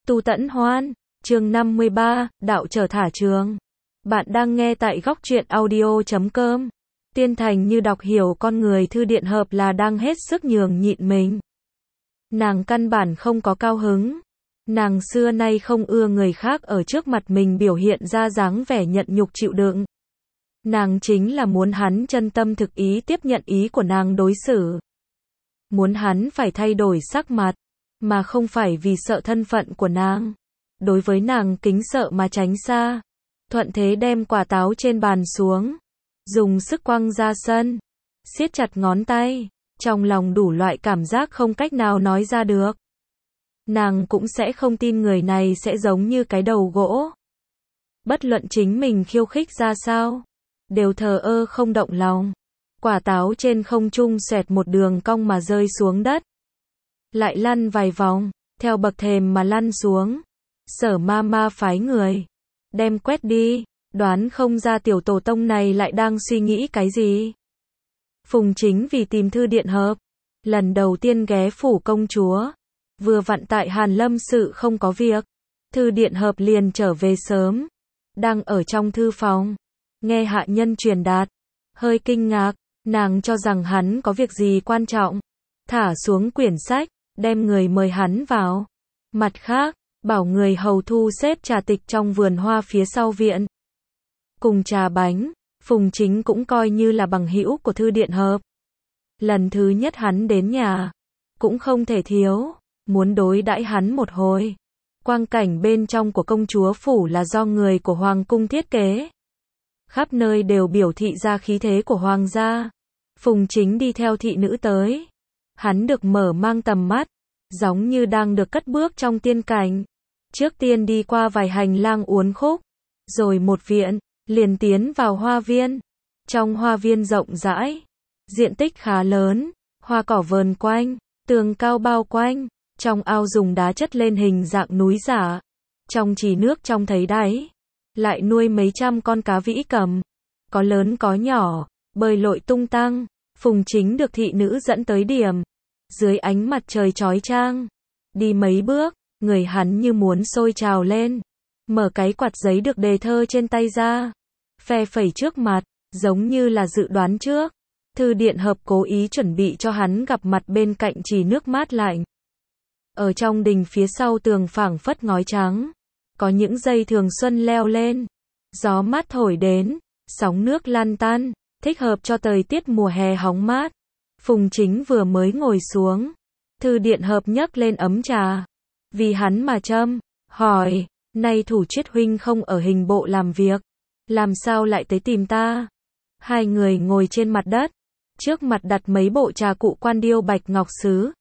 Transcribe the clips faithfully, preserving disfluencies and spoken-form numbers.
Tu Tẫn Hoan, chương năm mươi ba, đạo trở thả trường. Bạn đang nghe tại góc truyện audio chấm com. Tiên Thành như đọc hiểu con người Thư Điện Hợp là đang hết sức nhường nhịn mình. Nàng căn bản không có cao hứng. Nàng xưa nay không ưa người khác ở trước mặt mình biểu hiện ra dáng vẻ nhận nhục chịu đựng. Nàng chính là muốn hắn chân tâm thực ý tiếp nhận ý của nàng đối xử. Muốn hắn phải thay đổi sắc mặt, mà không phải vì sợ thân phận của nàng. Đối với nàng kính sợ mà tránh xa. Thuận thế đem quả táo trên bàn xuống, dùng sức quăng ra sân, siết chặt ngón tay, trong lòng đủ loại cảm giác không cách nào nói ra được. Nàng cũng sẽ không tin người này sẽ giống như cái đầu gỗ. Bất luận chính mình khiêu khích ra sao, đều thờ ơ không động lòng. Quả táo trên không trung xoẹt một đường cong mà rơi xuống đất. Lại lăn vài vòng, theo bậc thềm mà lăn xuống. Sở ma ma phái người đem quét đi, đoán không ra tiểu tổ tông này lại đang suy nghĩ cái gì. Phùng Chính vì tìm Thư Điện Hợp, lần đầu tiên ghé phủ công chúa, vừa vặn tại Hàn Lâm sự không có việc, Thư Điện Hợp liền trở về sớm, đang ở trong thư phòng, nghe hạ nhân truyền đạt, hơi kinh ngạc, nàng cho rằng hắn có việc gì quan trọng, thả xuống quyển sách, đem người mời hắn vào. Mặt khác, bảo người hầu thu xếp trà tịch trong vườn hoa phía sau viện. Cùng trà bánh, Phùng Chính cũng coi như là bằng hữu của Thư Điện Hợp. Lần thứ nhất hắn đến nhà, cũng không thể thiếu, muốn đối đãi hắn một hồi. Quang cảnh bên trong của công chúa phủ là do người của hoàng cung thiết kế. Khắp nơi đều biểu thị ra khí thế của hoàng gia. Phùng Chính đi theo thị nữ tới. Hắn được mở mang tầm mắt, giống như đang được cất bước trong tiên cảnh. Trước tiên đi qua vài hành lang uốn khúc, rồi một viện, liền tiến vào hoa viên. Trong hoa viên rộng rãi, diện tích khá lớn, hoa cỏ vờn quanh, tường cao bao quanh, trong ao dùng đá chất lên hình dạng núi giả. Trong trì nước trong thấy đáy, lại nuôi mấy trăm con cá vĩ cầm, có lớn có nhỏ, bơi lội tung tăng. Phùng Chính được thị nữ dẫn tới điểm, dưới ánh mặt trời chói chang, đi mấy bước, người hắn như muốn sôi trào lên, mở cái quạt giấy được đề thơ trên tay ra, phe phẩy trước mặt, giống như là dự đoán trước. Thư Điện Hợp cố ý chuẩn bị cho hắn gặp mặt bên cạnh trì nước mát lạnh. Ở trong đình phía sau tường phảng phất ngói trắng, có những dây thường xuân leo lên, gió mát thổi đến, sóng nước lan tan, thích hợp cho thời tiết mùa hè hóng mát. Phùng Chính vừa mới ngồi xuống, Thư Điện Hợp nhấc lên ấm trà, vì hắn mà châm, hỏi, nay Thủ Triết huynh không ở hình bộ làm việc, làm sao lại tới tìm ta? Hai người ngồi trên mặt đất, trước mặt đặt mấy bộ trà cụ quan điêu bạch ngọc sứ,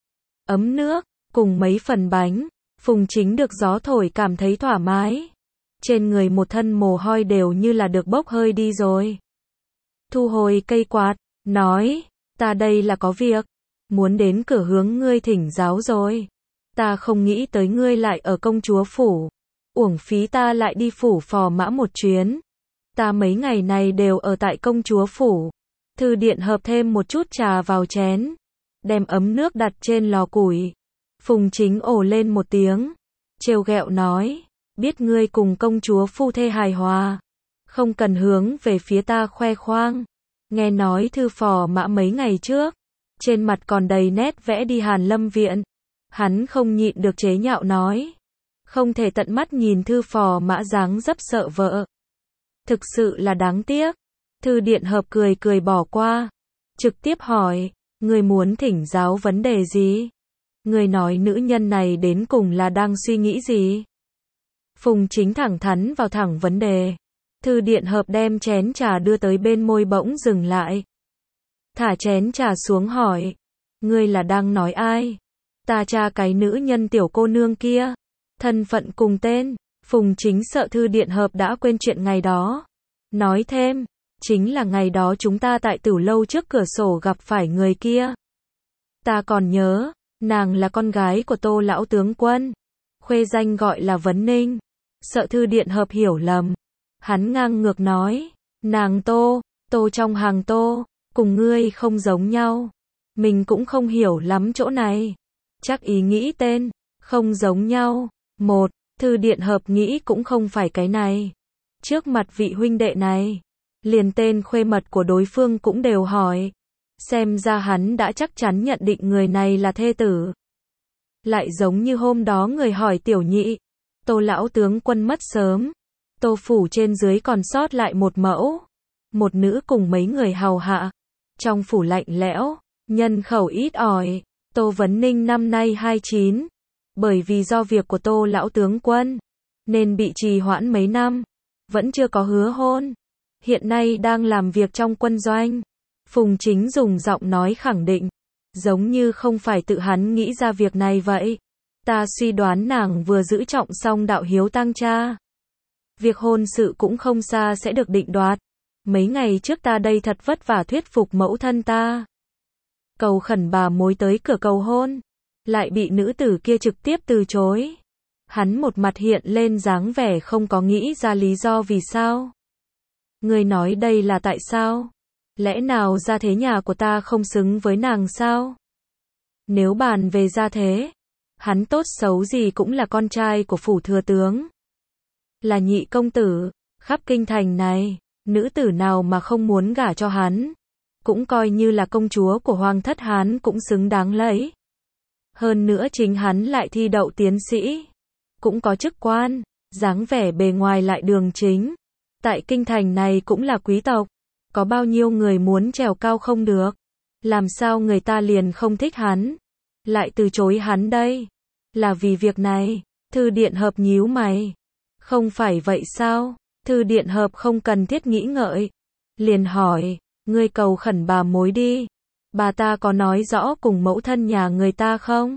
ấm nước, cùng mấy phần bánh. Phùng Chính được gió thổi cảm thấy thoải mái, trên người một thân mồ hôi đều như là được bốc hơi đi rồi. Thu hồi cây quạt, nói, ta đây là có việc, muốn đến cửa hướng ngươi thỉnh giáo rồi. Ta không nghĩ tới ngươi lại ở công chúa phủ, uổng phí ta lại đi phủ Phò Mã một chuyến. Ta mấy ngày này đều ở tại công chúa phủ. Thư Điện Hợp thêm một chút trà vào chén, đem ấm nước đặt trên lò củi. Phùng Chính ồ lên một tiếng, trêu ghẹo nói, biết ngươi cùng công chúa phu thê hài hòa, không cần hướng về phía ta khoe khoang. Nghe nói Thư Phò Mã mấy ngày trước, trên mặt còn đầy nét vẽ đi Hàn Lâm viện. Hắn không nhịn được chế nhạo nói, không thể tận mắt nhìn Thư Phò Mã dáng dấp sợ vợ. Thực sự là đáng tiếc. Thư Điện Hợp cười cười bỏ qua, trực tiếp hỏi, người muốn thỉnh giáo vấn đề gì? Người nói nữ nhân này đến cùng là đang suy nghĩ gì? Phùng Chính thẳng thắn vào thẳng vấn đề. Thư Điện Hợp đem chén trà đưa tới bên môi bỗng dừng lại. Thả chén trà xuống hỏi, ngươi là đang nói ai? Ta cha cái nữ nhân tiểu cô nương kia, thân phận cùng tên. Phùng Chính sợ Thư Điện Hợp đã quên chuyện ngày đó. Nói thêm, chính là ngày đó chúng ta tại Tử lâu trước cửa sổ gặp phải người kia. Ta còn nhớ, nàng là con gái của Tô lão tướng quân, khuê danh gọi là Vấn Ninh. Sợ Thư Điện Hợp hiểu lầm, hắn ngang ngược nói, nàng Tô, Tô trong hàng Tô, cùng ngươi không giống nhau. Mình cũng không hiểu lắm chỗ này. Chắc ý nghĩ tên, không giống nhau. Một, Thư Điện Hợp nghĩ cũng không phải cái này. Trước mặt vị huynh đệ này, liền tên khuê mật của đối phương cũng đều hỏi. Xem ra hắn đã chắc chắn nhận định người này là thê tử. Lại giống như hôm đó người hỏi Tiểu Nhị, Tô lão tướng quân mất sớm, Tô phủ trên dưới còn sót lại một mẫu, một nữ cùng mấy người hầu hạ. Trong phủ lạnh lẽo, nhân khẩu ít ỏi. Tô Vấn Ninh năm nay hai mươi chín, bởi vì do việc của Tô lão tướng quân nên bị trì hoãn mấy năm, vẫn chưa có hứa hôn. Hiện nay đang làm việc trong quân doanh. Phùng Chính dùng giọng nói khẳng định, giống như không phải tự hắn nghĩ ra việc này vậy. Ta suy đoán nàng vừa giữ trọng xong đạo hiếu tang cha. Việc hôn sự cũng không xa sẽ được định đoạt. Mấy ngày trước ta đây thật vất vả thuyết phục mẫu thân ta, cầu khẩn bà mối tới cửa cầu hôn, lại bị nữ tử kia trực tiếp từ chối. Hắn một mặt hiện lên dáng vẻ không có nghĩ ra lý do vì sao. Ngươi nói đây là tại sao? Lẽ nào gia thế nhà của ta không xứng với nàng sao? Nếu bàn về gia thế, hắn tốt xấu gì cũng là con trai của phủ thừa tướng, là nhị công tử. Khắp kinh thành này, nữ tử nào mà không muốn gả cho hắn, cũng coi như là công chúa của hoàng thất hắn cũng xứng đáng lấy. Hơn nữa chính hắn lại thi đậu tiến sĩ, cũng có chức quan, dáng vẻ bề ngoài lại đường chính. Tại kinh thành này cũng là quý tộc, có bao nhiêu người muốn trèo cao không được. Làm sao người ta liền không thích hắn, lại từ chối hắn đây? Là vì việc này. Thư Điện Hợp nhíu mày. Không phải vậy sao? Thư Điện Hợp không cần thiết nghĩ ngợi, liền hỏi, ngươi cầu khẩn bà mối đi. Bà ta có nói rõ cùng mẫu thân nhà người ta không?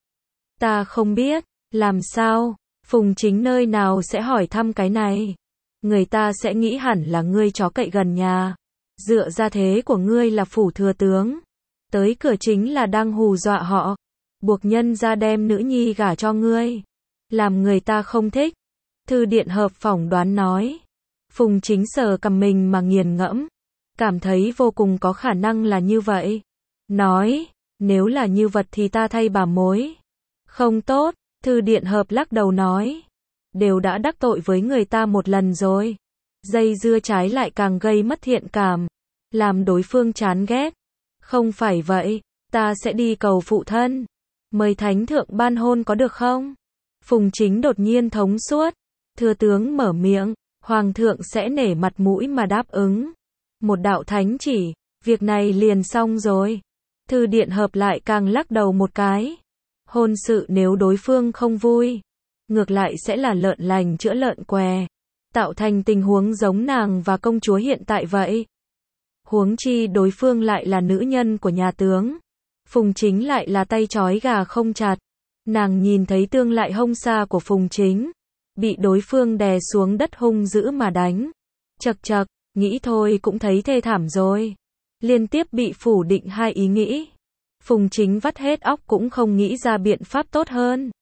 Ta không biết. Làm sao? Phùng Chính nơi nào sẽ hỏi thăm cái này? Người ta sẽ nghĩ hẳn là ngươi chó cậy gần nhà. Dựa ra thế của ngươi là phủ thừa tướng, tới cửa chính là đang hù dọa họ, buộc nhân ra đem nữ nhi gả cho ngươi, làm người ta không thích. Thư Điện Hợp phỏng đoán nói. Phùng Chính sờ cầm mình mà nghiền ngẫm, cảm thấy vô cùng có khả năng là như vậy. Nói, nếu là như vật thì ta thay bà mối. Không tốt. Thư Điện Hợp lắc đầu nói, đều đã đắc tội với người ta một lần rồi, dây dưa trái lại càng gây mất thiện cảm, làm đối phương chán ghét. Không phải vậy, ta sẽ đi cầu phụ thân, mời thánh thượng ban hôn có được không? Phùng Chính đột nhiên thống suốt. Thừa tướng mở miệng, hoàng thượng sẽ nể mặt mũi mà đáp ứng. Một đạo thánh chỉ, việc này liền xong rồi. Thư Điện Hợp lại càng lắc đầu một cái. Hôn sự nếu đối phương không vui, ngược lại sẽ là lợn lành chữa lợn què, tạo thành tình huống giống nàng và công chúa hiện tại vậy. Huống chi đối phương lại là nữ nhân của nhà tướng, Phùng Chính lại là tay trói gà không chặt. Nàng nhìn thấy tương lại hông xa của Phùng Chính, bị đối phương đè xuống đất hung dữ mà đánh. Chậc chậc, nghĩ thôi cũng thấy thê thảm rồi. Liên tiếp bị phủ định hai ý nghĩ. Phùng Chính vắt hết óc cũng không nghĩ ra biện pháp tốt hơn.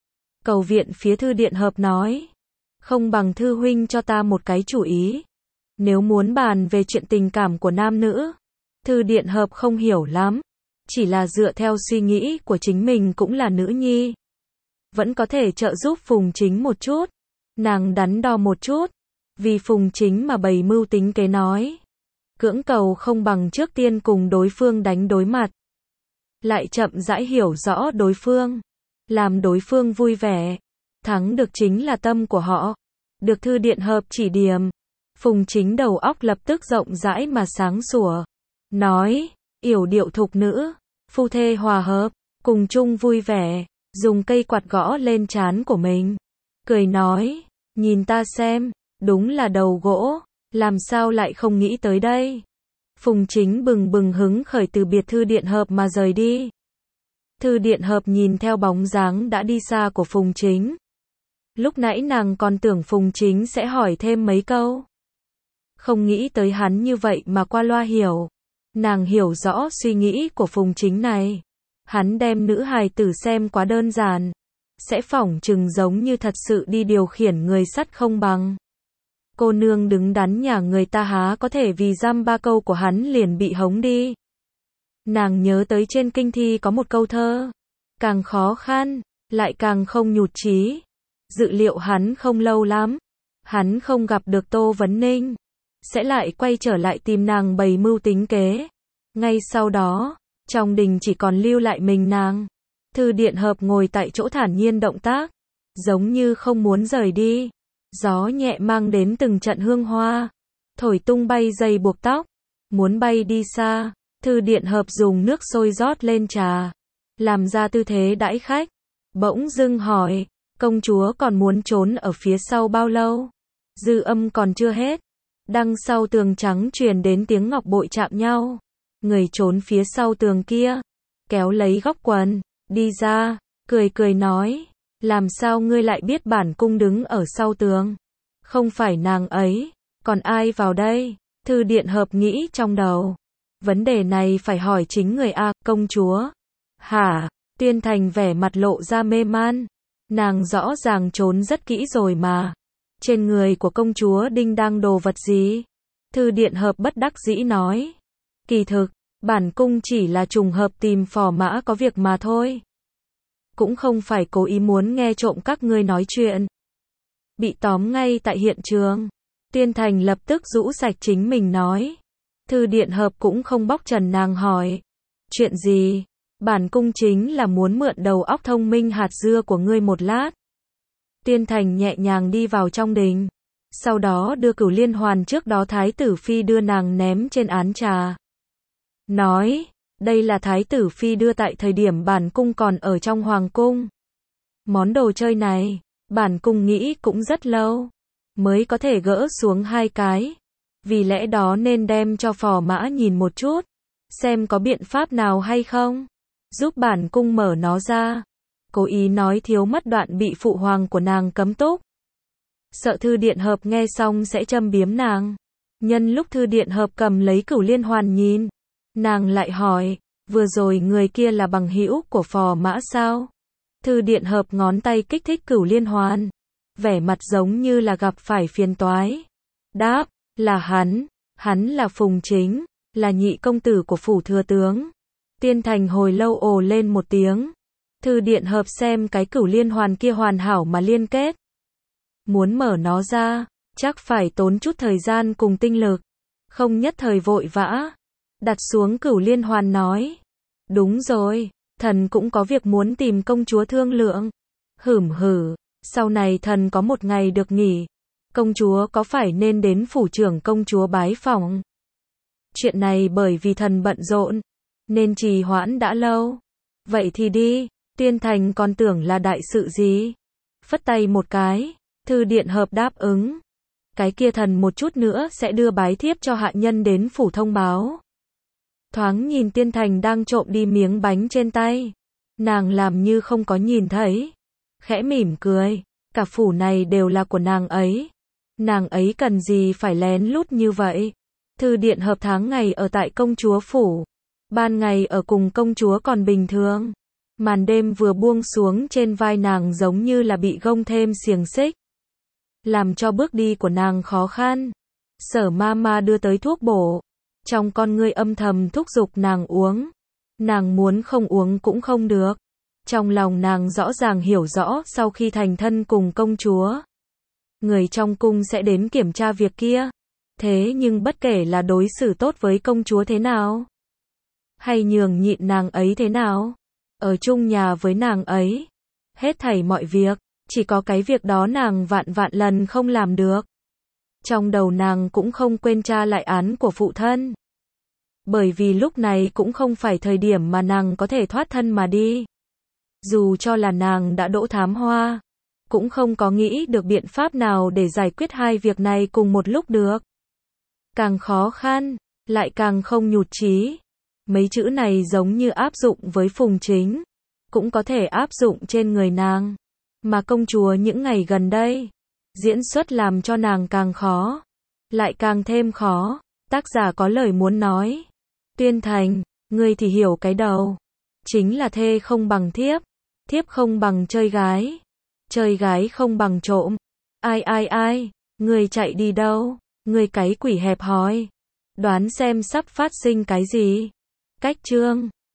Cầu viện phía Thư Điện Hợp nói, không bằng thư huynh cho ta một cái chủ ý. Nếu muốn bàn về chuyện tình cảm của nam nữ, Thư Điện Hợp không hiểu lắm, chỉ là dựa theo suy nghĩ của chính mình cũng là nữ nhi, vẫn có thể trợ giúp Phùng Chính một chút. Nàng đắn đo một chút, vì Phùng Chính mà bày mưu tính kế nói, cưỡng cầu không bằng trước tiên cùng đối phương đánh đối mặt, lại chậm rãi hiểu rõ đối phương, làm đối phương vui vẻ, thắng được chính là tâm của họ. Được Thư Điện Hợp chỉ điểm, Phùng Chính đầu óc lập tức rộng rãi mà sáng sủa, nói, yểu điệu thục nữ, phu thê hòa hợp, cùng chung vui vẻ, dùng cây quạt gõ lên trán của mình, cười nói, nhìn ta xem, đúng là đầu gỗ, làm sao lại không nghĩ tới đây. Phùng Chính bừng bừng hứng khởi từ biệt Thư Điện Hợp mà rời đi. Thư Điện Hợp nhìn theo bóng dáng đã đi xa của Phùng Chính. Lúc nãy nàng còn tưởng Phùng Chính sẽ hỏi thêm mấy câu, không nghĩ tới hắn như vậy mà qua loa hiểu. Nàng hiểu rõ suy nghĩ của Phùng Chính này. Hắn đem nữ hài tử xem quá đơn giản, sẽ phỏng chừng giống như thật sự đi điều khiển người sắt không bằng. Cô nương đứng đắn nhà người ta há có thể vì dăm ba câu của hắn liền bị hống đi. Nàng nhớ tới trên kinh thi có một câu thơ, càng khó khăn, lại càng không nhụt chí. dự liệu hắn không lâu lắm, hắn không gặp được Tô Vấn Ninh, sẽ lại quay trở lại tìm nàng bày mưu tính kế. Ngay sau đó, trong đình chỉ còn lưu lại mình nàng. Thư Điện Hợp ngồi tại chỗ thản nhiên động tác, giống như không muốn rời đi. Gió nhẹ mang đến từng trận hương hoa, thổi tung bay dây buộc tóc, muốn bay đi xa. Thư Điện Hợp dùng nước sôi rót lên trà, làm ra tư thế đãi khách, bỗng dưng hỏi, công chúa còn muốn trốn ở phía sau bao lâu? Dư âm còn chưa hết, đằng sau tường trắng truyền đến tiếng ngọc bội chạm nhau. Người trốn phía sau tường kia, kéo lấy góc quần, đi ra, cười cười nói, làm sao ngươi lại biết bản cung đứng ở sau tường? Không phải nàng ấy, còn ai vào đây? Thư Điện Hợp nghĩ trong đầu, vấn đề này phải hỏi chính người a, công chúa. Hả? Tuyên Thành vẻ mặt lộ ra mê man, nàng rõ ràng trốn rất kỹ rồi mà. Trên người của công chúa đinh đang đồ vật gì? Thư Điện Hợp bất đắc dĩ nói, kỳ thực, bản cung chỉ là trùng hợp tìm phò mã có việc mà thôi. Cũng không phải cố ý muốn nghe trộm các ngươi nói chuyện. Bị tóm ngay tại hiện trường. Tuyên Thành lập tức rũ sạch chính mình nói. Thư Điện Hợp cũng không bóc trần nàng hỏi. Chuyện gì? Bản cung chính là muốn mượn đầu óc thông minh hạt dưa của ngươi một lát. Tuyên Thành nhẹ nhàng đi vào trong đình. Sau đó đưa Cửu Liên Hoàn trước đó Thái tử Phi đưa nàng ném trên án trà. Nói, đây là Thái tử Phi đưa tại thời điểm bản cung còn ở trong hoàng cung. Món đồ chơi này, bản cung nghĩ cũng rất lâu, mới có thể gỡ xuống hai cái. Vì lẽ đó nên đem cho phò mã nhìn một chút, xem có biện pháp nào hay không, giúp bản cung mở nó ra. Cố ý nói thiếu mất đoạn bị phụ hoàng của nàng cấm túc. Sợ Thư Điện Hợp nghe xong sẽ châm biếm nàng. Nhân lúc Thư Điện Hợp cầm lấy Cửu Liên Hoàn nhìn, nàng lại hỏi, vừa rồi người kia là bằng hữu của phò mã sao? Thư Điện Hợp ngón tay kích thích Cửu Liên Hoàn, vẻ mặt giống như là gặp phải phiền toái. Đáp, là hắn, hắn là Phùng Chính, là nhị công tử của phủ thừa tướng. Tuyên Thành hồi lâu ồ lên một tiếng. Thư Điện Hợp xem cái Cửu Liên Hoàn kia hoàn hảo mà liên kết. Muốn mở nó ra, chắc phải tốn chút thời gian cùng tinh lực, không nhất thời vội vã. Đặt xuống Cửu Liên Hoàn nói, đúng rồi, thần cũng có việc muốn tìm công chúa thương lượng. Hửm hử, sau này thần có một ngày được nghỉ, công chúa có phải nên đến phủ trưởng công chúa bái phỏng? Chuyện này bởi vì thần bận rộn, nên trì hoãn đã lâu. Vậy thì đi. Tuyên Thành còn tưởng là đại sự gì. Phất tay một cái, Thư Điện Hợp đáp ứng. Cái kia thần một chút nữa sẽ đưa bái thiếp cho hạ nhân đến phủ thông báo. Thoáng nhìn Tuyên Thành đang trộm đi miếng bánh trên tay, nàng làm như không có nhìn thấy, khẽ mỉm cười, cả phủ này đều là của nàng ấy, nàng ấy cần gì phải lén lút như vậy. Thư Điện Hợp tháng ngày ở tại công chúa phủ, ban ngày ở cùng công chúa còn bình thường, màn đêm vừa buông xuống trên vai nàng giống như là bị gông thêm xiềng xích, làm cho bước đi của nàng khó khăn. Sở ma ma đưa tới thuốc bổ, trong con ngươi âm thầm thúc giục nàng uống. Nàng muốn không uống cũng không được. Trong lòng nàng rõ ràng hiểu rõ sau khi thành thân cùng công chúa, người trong cung sẽ đến kiểm tra việc kia. Thế nhưng bất kể là đối xử tốt với công chúa thế nào, hay nhường nhịn nàng ấy thế nào, ở chung nhà với nàng ấy, hết thảy mọi việc, chỉ có cái việc đó nàng vạn vạn lần không làm được. Trong đầu nàng cũng không quên tra lại án của phụ thân. Bởi vì lúc này cũng không phải thời điểm mà nàng có thể thoát thân mà đi. Dù cho là nàng đã đỗ thám hoa, cũng không có nghĩ được biện pháp nào để giải quyết hai việc này cùng một lúc được. Càng khó khăn, lại càng không nhụt chí. Mấy chữ này giống như áp dụng với Phùng Chính, cũng có thể áp dụng trên người nàng. Mà công chúa những ngày gần đây, diễn xuất làm cho nàng càng khó, lại càng thêm khó. Tác giả có lời muốn nói. Tuyên Thành, ngươi thì hiểu cái đầu. Chính là thê không bằng thiếp, thiếp không bằng chơi gái, chơi gái không bằng trộm. Ai ai ai, ngươi chạy đi đâu? Ngươi cái quỷ hẹp hòi. Đoán xem sắp phát sinh cái gì? Cách chương